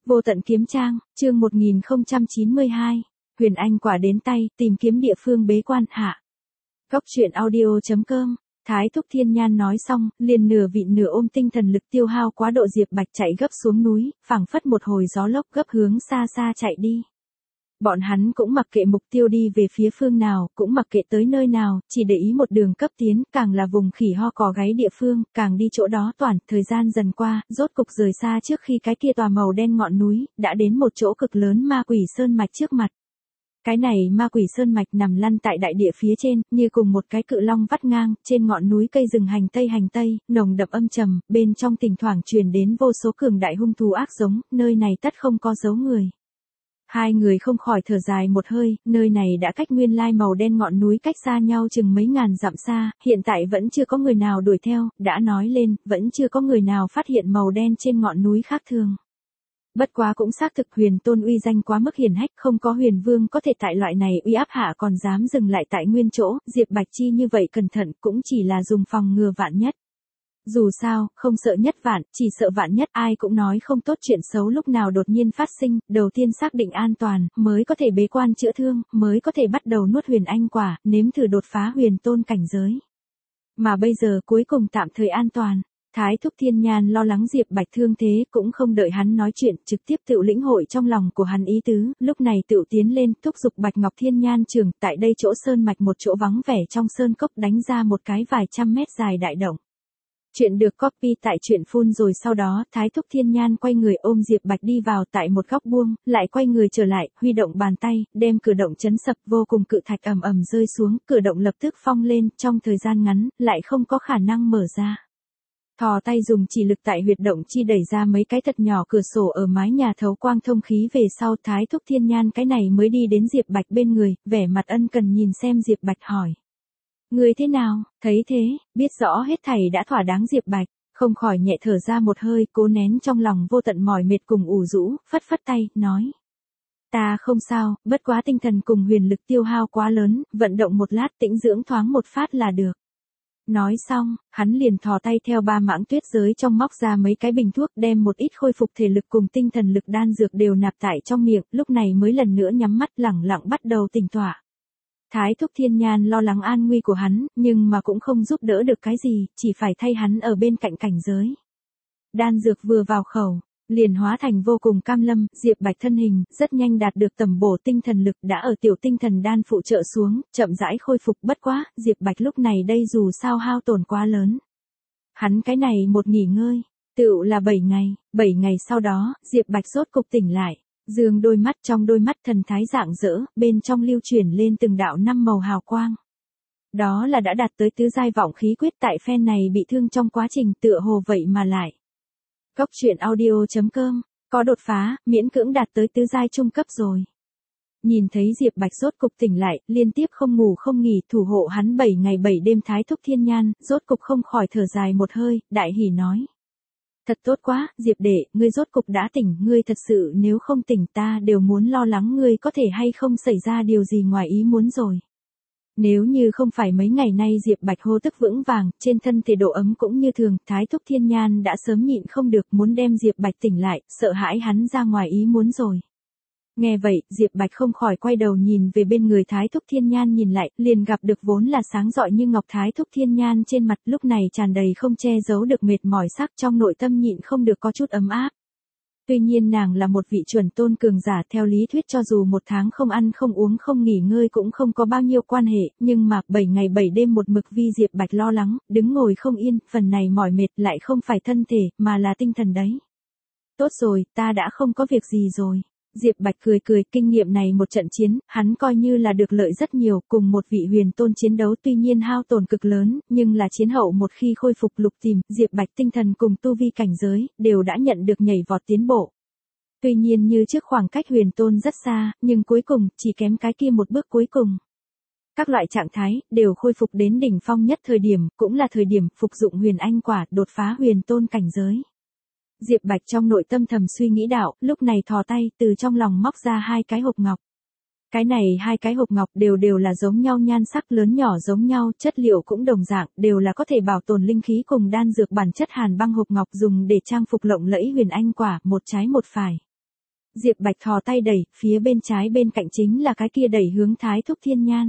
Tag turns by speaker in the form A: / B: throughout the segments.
A: Vô tận kiếm trang, chương 1092, huyền anh quả đến tay, tìm kiếm địa phương bế quan hạ. Góc truyện audio.com, Thái Thúc Thiên Nhan nói xong, liền nửa vịn nửa ôm tinh thần lực tiêu hao quá độ Diệp Bạch chạy gấp xuống núi, phảng phất một hồi gió lốc gấp hướng xa xa chạy đi. Bọn hắn cũng mặc kệ mục tiêu đi về phía phương nào, cũng mặc kệ tới nơi nào, chỉ để ý một đường cấp tiến, càng là vùng khỉ ho cò gáy địa phương, càng đi chỗ đó toàn. Thời gian dần qua, rốt cục rời xa trước khi cái kia tòa màu đen ngọn núi, đã đến một chỗ cực lớn ma quỷ sơn mạch trước mặt. Cái này ma quỷ sơn mạch nằm lăn tại đại địa phía trên, như cùng một cái cự long vắt ngang, trên ngọn núi cây rừng hành tây, nồng đậm âm trầm, bên trong thỉnh thoảng truyền đến vô số cường đại hung thú ác giống, nơi này tất không có dấu người. Hai người không khỏi thở dài một hơi, nơi này đã cách nguyên lai màu đen ngọn núi cách xa nhau chừng mấy ngàn dặm xa, hiện tại vẫn chưa có người nào đuổi theo, đã nói lên, vẫn chưa có người nào phát hiện màu đen trên ngọn núi khác thường. Bất quá cũng xác thực huyền tôn uy danh quá mức hiển hách, không có huyền vương có thể tại loại này uy áp hạ còn dám dừng lại tại nguyên chỗ, Diệp Bạch Chi như vậy cẩn thận cũng chỉ là dùng phòng ngừa vạn nhất. Dù sao, không sợ nhất vạn, chỉ sợ vạn nhất, ai cũng nói không tốt chuyện xấu lúc nào đột nhiên phát sinh, đầu tiên xác định an toàn, mới có thể bế quan chữa thương, mới có thể bắt đầu nuốt huyền anh quả, nếm thử đột phá huyền tôn cảnh giới. Mà bây giờ cuối cùng tạm thời an toàn. Thái Thúc Thiên Nhan lo lắng Diệp Bạch thương thế, cũng không đợi hắn nói chuyện, trực tiếp tự lĩnh hội trong lòng của hắn ý tứ, lúc này tự tiến lên, thúc giục Bạch Ngọc Thiên Nhan trường, tại đây chỗ sơn mạch một chỗ vắng vẻ trong sơn cốc đánh ra một cái vài trăm mét dài đại động. Chuyện được copy tại truyện phun rồi sau đó, Thái Thúc Thiên Nhan quay người ôm Diệp Bạch đi vào tại một góc buông, lại quay người trở lại, huy động bàn tay, đem cửa động chấn sập, vô cùng cự thạch ầm ầm rơi xuống, cửa động lập tức phong lên, trong thời gian ngắn, lại không có khả năng mở ra. Thò tay dùng chỉ lực tại huyệt động chi đẩy ra mấy cái thật nhỏ cửa sổ ở mái nhà thấu quang thông khí về sau, Thái Thúc Thiên Nhan cái này mới đi đến Diệp Bạch bên người, vẻ mặt ân cần nhìn xem Diệp Bạch hỏi. Người thế nào? Thấy thế, biết rõ hết thảy đã thỏa đáng Diệp Bạch, không khỏi nhẹ thở ra một hơi, cố nén trong lòng vô tận mỏi mệt cùng ủ rũ, phất phất tay, nói. Ta không sao, bất quá tinh thần cùng huyền lực tiêu hao quá lớn, vận động một lát tĩnh dưỡng thoáng một phát là được. Nói xong, hắn liền thò tay theo ba mãng tuyết giới trong móc ra mấy cái bình thuốc, đem một ít khôi phục thể lực cùng tinh thần lực đan dược đều nạp tại trong miệng, lúc này mới lần nữa nhắm mắt lẳng lặng bắt đầu tỉnh tọa. Thái Thúc Thiên Nhan lo lắng an nguy của hắn, nhưng mà cũng không giúp đỡ được cái gì, chỉ phải thay hắn ở bên cạnh cảnh giới. Đan dược vừa vào khẩu, liền hóa thành vô cùng cam lâm, Diệp Bạch thân hình, rất nhanh đạt được tầm bổ tinh thần lực đã ở tiểu tinh thần đan phụ trợ xuống, chậm rãi khôi phục bất quá, Diệp Bạch lúc này đây dù sao hao tổn quá lớn. Hắn cái này một nghỉ ngơi, tựu là 7 ngày sau đó, Diệp Bạch rốt cục tỉnh lại. Dương đôi mắt, trong đôi mắt thần thái rạng rỡ, bên trong lưu chuyển lên từng đạo 5 màu hào quang. Đó là đã đạt tới tứ giai vọng khí quyết, tại phen này bị thương trong quá trình tựa hồ vậy mà lại. Góc truyện audio.com, có đột phá, miễn cưỡng đạt tới tứ giai trung cấp rồi. Nhìn thấy Diệp Bạch rốt cục tỉnh lại, liên tiếp không ngủ không nghỉ, thủ hộ hắn 7 ngày 7 đêm Thái Thúc Thiên Nhan, rốt cục không khỏi thở dài một hơi, đại hỉ nói. Thật tốt quá, Diệp đệ, ngươi rốt cục đã tỉnh, ngươi thật sự nếu không tỉnh ta đều muốn lo lắng ngươi có thể hay không xảy ra điều gì ngoài ý muốn rồi. Nếu như không phải mấy ngày nay Diệp Bạch hô tức vững vàng, trên thân thể độ ấm cũng như thường, Thái Thúc Thiên Nhan đã sớm nhịn không được muốn đem Diệp Bạch tỉnh lại, sợ hãi hắn ra ngoài ý muốn rồi. Nghe vậy, Diệp Bạch không khỏi quay đầu nhìn về bên người Thái Thúc Thiên Nhan nhìn lại, liền gặp được vốn là sáng rọi như ngọc Thái Thúc Thiên Nhan trên mặt lúc này tràn đầy không che giấu được mệt mỏi sắc, trong nội tâm nhịn không được có chút ấm áp. Tuy nhiên nàng là một vị chuẩn tôn cường giả, theo lý thuyết cho dù một tháng không ăn không uống không nghỉ ngơi cũng không có bao nhiêu quan hệ, nhưng mà 7 ngày 7 đêm một mực vì Diệp Bạch lo lắng, đứng ngồi không yên, phần này mỏi mệt lại không phải thân thể, mà là tinh thần đấy. Tốt rồi, ta đã không có việc gì rồi. Diệp Bạch cười cười, kinh nghiệm này một trận chiến, hắn coi như là được lợi rất nhiều, cùng một vị huyền tôn chiến đấu tuy nhiên hao tổn cực lớn, nhưng là chiến hậu một khi khôi phục lục tìm, Diệp Bạch tinh thần cùng tu vi cảnh giới, đều đã nhận được nhảy vọt tiến bộ. Tuy nhiên như trước khoảng cách huyền tôn rất xa, nhưng cuối cùng, chỉ kém cái kia một bước cuối cùng. Các loại trạng thái, đều khôi phục đến đỉnh phong nhất thời điểm, cũng là thời điểm phục dụng huyền anh quả, đột phá huyền tôn cảnh giới. Diệp Bạch trong nội tâm thầm suy nghĩ đạo, lúc này thò tay, từ trong lòng móc ra 2 cái hộp ngọc. Cái này 2 cái hộp ngọc đều là giống nhau nhan sắc lớn nhỏ giống nhau, chất liệu cũng đồng dạng, đều là có thể bảo tồn linh khí cùng đan dược bản chất hàn băng hộp ngọc dùng để trang phục lộng lẫy huyền anh quả, một trái một phải. Diệp Bạch thò tay đẩy, phía bên trái bên cạnh chính là cái kia đẩy hướng Thái Thúc Thiên Nhan.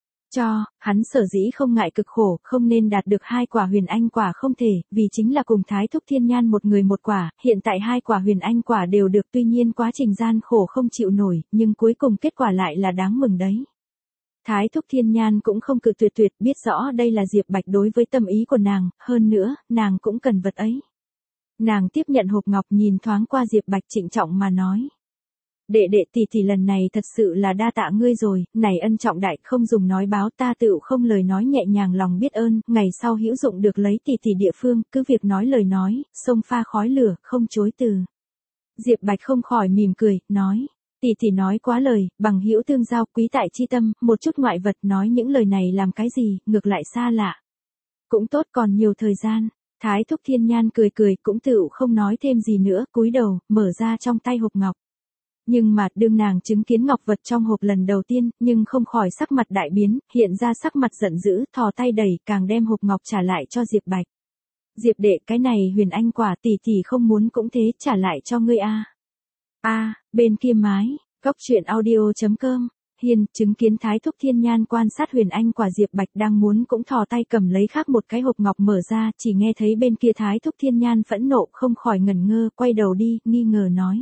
A: Hắn sở dĩ không ngại cực khổ, không nên đạt được 2 quả huyền anh quả không thể, vì chính là cùng Thái Thúc Thiên Nhan một người một quả, hiện tại 2 quả huyền anh quả đều được, tuy nhiên quá trình gian khổ không chịu nổi, nhưng cuối cùng kết quả lại là đáng mừng đấy. Thái Thúc Thiên Nhan cũng không cự tuyệt, biết rõ đây là Diệp Bạch đối với tâm ý của nàng, hơn nữa, nàng cũng cần vật ấy. Nàng tiếp nhận hộp ngọc nhìn thoáng qua Diệp Bạch trịnh trọng mà nói. Đệ tỷ lần này thật sự là đa tạ ngươi rồi, này ân trọng đại không dùng nói báo, ta tựu không lời nói, nhẹ nhàng lòng biết ơn, ngày sau hữu dụng được lấy tỷ địa phương, cứ việc nói lời nói, sông pha khói lửa, không chối từ. Diệp Bạch không khỏi mỉm cười, nói. Tỷ nói quá lời, bằng hữu tương giao, quý tại chi tâm, một chút ngoại vật, nói những lời này làm cái gì, ngược lại xa lạ. Cũng tốt, còn nhiều thời gian. Thái Thúc Thiên Nhan cười, cũng tựu không nói thêm gì nữa, cúi đầu, mở ra trong tay hộp ngọc. Nhưng mà, đương nàng chứng kiến ngọc vật trong hộp lần đầu tiên, nhưng không khỏi sắc mặt đại biến, hiện ra sắc mặt giận dữ, thò tay đẩy, càng đem hộp ngọc trả lại cho Diệp Bạch. Diệp đệ, cái này huyền anh quả tỷ không muốn cũng thế, trả lại cho ngươi a. Bên kia mái, góc truyện audio.com. Hiền, chứng kiến Thái Thúc Thiên Nhan quan sát huyền anh quả, Diệp Bạch đang muốn cũng thò tay cầm lấy khác một cái hộp ngọc mở ra, chỉ nghe thấy bên kia Thái Thúc Thiên Nhan phẫn nộ, không khỏi ngẩn ngơ, quay đầu đi, nghi ngờ nói.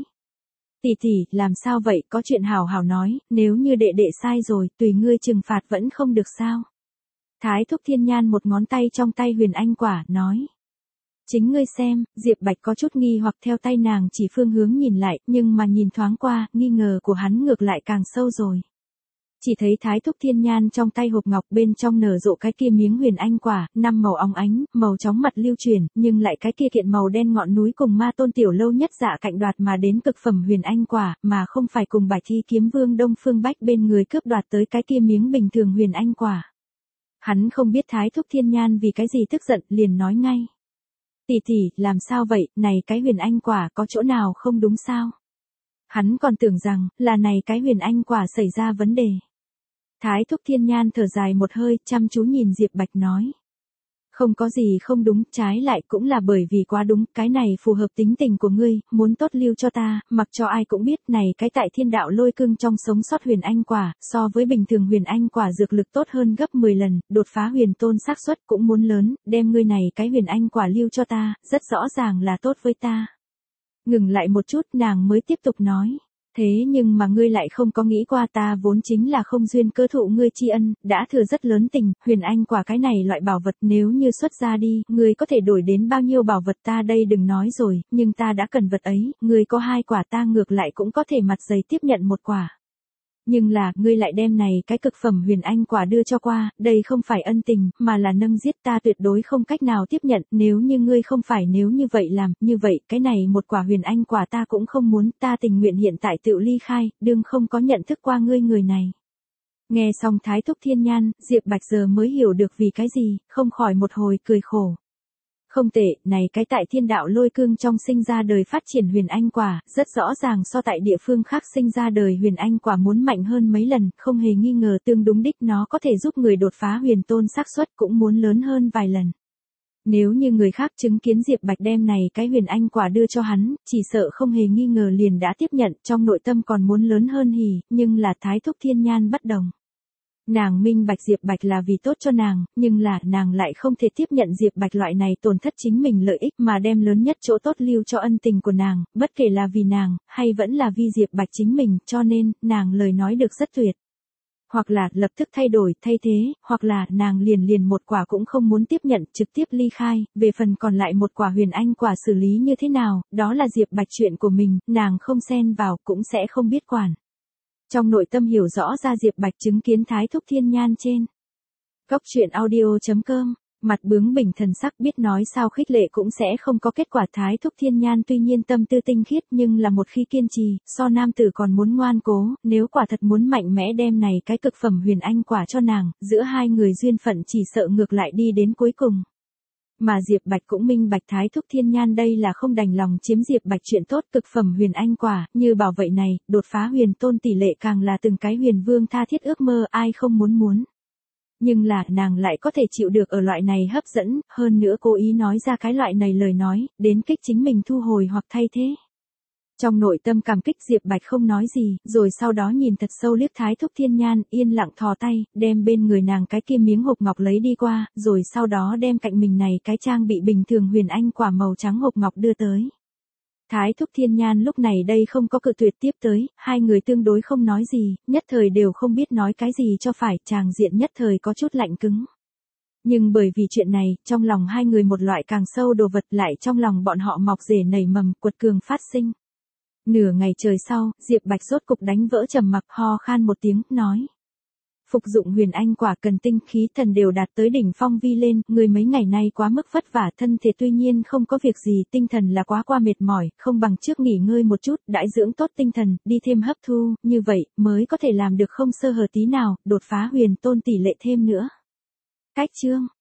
A: Tỷ, làm sao vậy, có chuyện hảo hảo nói, nếu như đệ sai rồi, tùy ngươi trừng phạt vẫn không được sao. Thái Thúc Thiên Nhan một ngón tay trong tay huyền anh quả, nói. Chính ngươi xem, Diệp Bạch có chút nghi hoặc theo tay nàng chỉ phương hướng nhìn lại, nhưng mà nhìn thoáng qua, nghi ngờ của hắn ngược lại càng sâu rồi. Chỉ thấy Thái Thúc Thiên Nhan trong tay hộp ngọc bên trong nở rộ cái kia miếng huyền anh quả, 5 màu óng ánh, màu chóng mặt lưu truyền, nhưng lại cái kia kiện màu đen ngọn núi cùng ma tôn tiểu lâu nhất dạ cạnh đoạt mà đến cực phẩm huyền anh quả, mà không phải cùng Bạch Thi kiếm vương Đông Phương Bách bên người cướp đoạt tới cái kia miếng bình thường huyền anh quả. Hắn không biết Thái Thúc Thiên Nhan vì cái gì tức giận, liền nói ngay. Tỷ, làm sao vậy, này cái huyền anh quả có chỗ nào không đúng sao? Hắn còn tưởng rằng, là này cái huyền anh quả xảy ra vấn đề. Thái Thúc Thiên Nhan thở dài một hơi, chăm chú nhìn Diệp Bạch nói. Không có gì không đúng, trái lại cũng là bởi vì quá đúng, cái này phù hợp tính tình của ngươi, muốn tốt lưu cho ta, mặc cho ai cũng biết, này cái tại thiên đạo lôi cương trong sống sót huyền anh quả, so với bình thường huyền anh quả dược lực tốt hơn gấp 10 lần, đột phá huyền tôn xác suất cũng muốn lớn, đem ngươi này cái huyền anh quả lưu cho ta, rất rõ ràng là tốt với ta. Ngừng lại một chút, nàng mới tiếp tục nói. Thế nhưng mà ngươi lại không có nghĩ qua ta vốn chính là không duyên cơ thụ ngươi tri ân, đã thừa rất lớn tình, huyền anh quả cái này loại bảo vật nếu như xuất ra đi, ngươi có thể đổi đến bao nhiêu bảo vật ta đây đừng nói rồi, nhưng ta đã cần vật ấy, ngươi có 2 quả ta ngược lại cũng có thể mặt dày tiếp nhận 1 quả. Nhưng là, ngươi lại đem này cái cực phẩm huyền anh quả đưa cho qua, đây không phải ân tình, mà là nâng giết, ta tuyệt đối không cách nào tiếp nhận, nếu như ngươi không phải nếu như vậy làm, như vậy, cái này 1 quả huyền anh quả ta cũng không muốn, ta tình nguyện hiện tại tự ly khai, đương không có nhận thức qua ngươi người này. Nghe xong Thái Thúc Thiên Nhan, Diệp Bạch giờ mới hiểu được vì cái gì, không khỏi một hồi cười khổ. Không tệ, này cái tại thiên đạo lôi cương trong sinh ra đời phát triển huyền anh quả, rất rõ ràng so tại địa phương khác sinh ra đời huyền anh quả muốn mạnh hơn mấy lần, không hề nghi ngờ tương đúng đích nó có thể giúp người đột phá huyền tôn xác suất cũng muốn lớn hơn vài lần. Nếu như người khác chứng kiến Diệp Bạch đem này cái huyền anh quả đưa cho hắn, chỉ sợ không hề nghi ngờ liền đã tiếp nhận, trong nội tâm còn muốn lớn hơn hỉ, nhưng là Thái Thúc Thiên Nhan bất đồng. Nàng minh bạch Diệp Bạch là vì tốt cho nàng, nhưng là nàng lại không thể tiếp nhận Diệp Bạch loại này tổn thất chính mình lợi ích mà đem lớn nhất chỗ tốt lưu cho ân tình của nàng, bất kể là vì nàng, hay vẫn là vì Diệp Bạch chính mình, cho nên, nàng lời nói được rất tuyệt. Hoặc là lập tức thay đổi, thay thế, hoặc là nàng liền 1 quả cũng không muốn tiếp nhận, trực tiếp ly khai, về phần còn lại 1 quả huyền anh quả xử lý như thế nào, đó là Diệp Bạch chuyện của mình, nàng không xen vào cũng sẽ không biết quản. Trong nội tâm hiểu rõ ra Diệp Bạch chứng kiến Thái Thúc Thiên Nhan trên. Góc truyện audio.com, mặt bướng bỉnh thần sắc biết nói sao khích lệ cũng sẽ không có kết quả. Thái Thúc Thiên Nhan tuy nhiên tâm tư tinh khiết nhưng là một khi kiên trì, so nam tử còn muốn ngoan cố, nếu quả thật muốn mạnh mẽ đem này cái cực phẩm huyền anh quả cho nàng, giữa hai người duyên phận chỉ sợ ngược lại đi đến cuối cùng. Mà Diệp Bạch cũng minh bạch Thái Thúc Thiên Nhan đây là không đành lòng chiếm Diệp Bạch chuyện tốt cực phẩm huyền anh quả, như bảo vậy này, đột phá huyền tôn tỷ lệ càng là từng cái huyền vương tha thiết ước mơ ai không muốn. Nhưng là nàng lại có thể chịu được ở loại này hấp dẫn, hơn nữa cố ý nói ra cái loại này lời nói, đến kích chính mình thu hồi hoặc thay thế. Trong nội tâm cảm kích Diệp Bạch không nói gì, rồi sau đó nhìn thật sâu liếc Thái Thúc Thiên Nhan, yên lặng thò tay, đem bên người nàng cái kim miếng hộp ngọc lấy đi qua, rồi sau đó đem cạnh mình này cái trang bị bình thường huyền anh quả màu trắng hộp ngọc đưa tới. Thái Thúc Thiên Nhan lúc này đây không có cự tuyệt tiếp tới, hai người tương đối không nói gì, nhất thời đều không biết nói cái gì cho phải, tràng diện nhất thời có chút lạnh cứng. Nhưng bởi vì chuyện này, trong lòng hai người một loại càng sâu đồ vật lại trong lòng bọn họ mọc rễ nảy mầm, quật cường phát sinh. Nửa ngày trời sau, Diệp Bạch rốt cục đánh vỡ trầm mặc, ho khan một tiếng, nói. Phục dụng huyền anh quả cần tinh khí thần đều đạt tới đỉnh phong vi lên, người mấy ngày nay quá mức vất vả, thân thể tuy nhiên không có việc gì, tinh thần là quá qua mệt mỏi, không bằng trước nghỉ ngơi một chút, đãi dưỡng tốt tinh thần, đi thêm hấp thu, như vậy, mới có thể làm được không sơ hở tí nào, đột phá huyền tôn tỷ lệ thêm nữa. Cách chương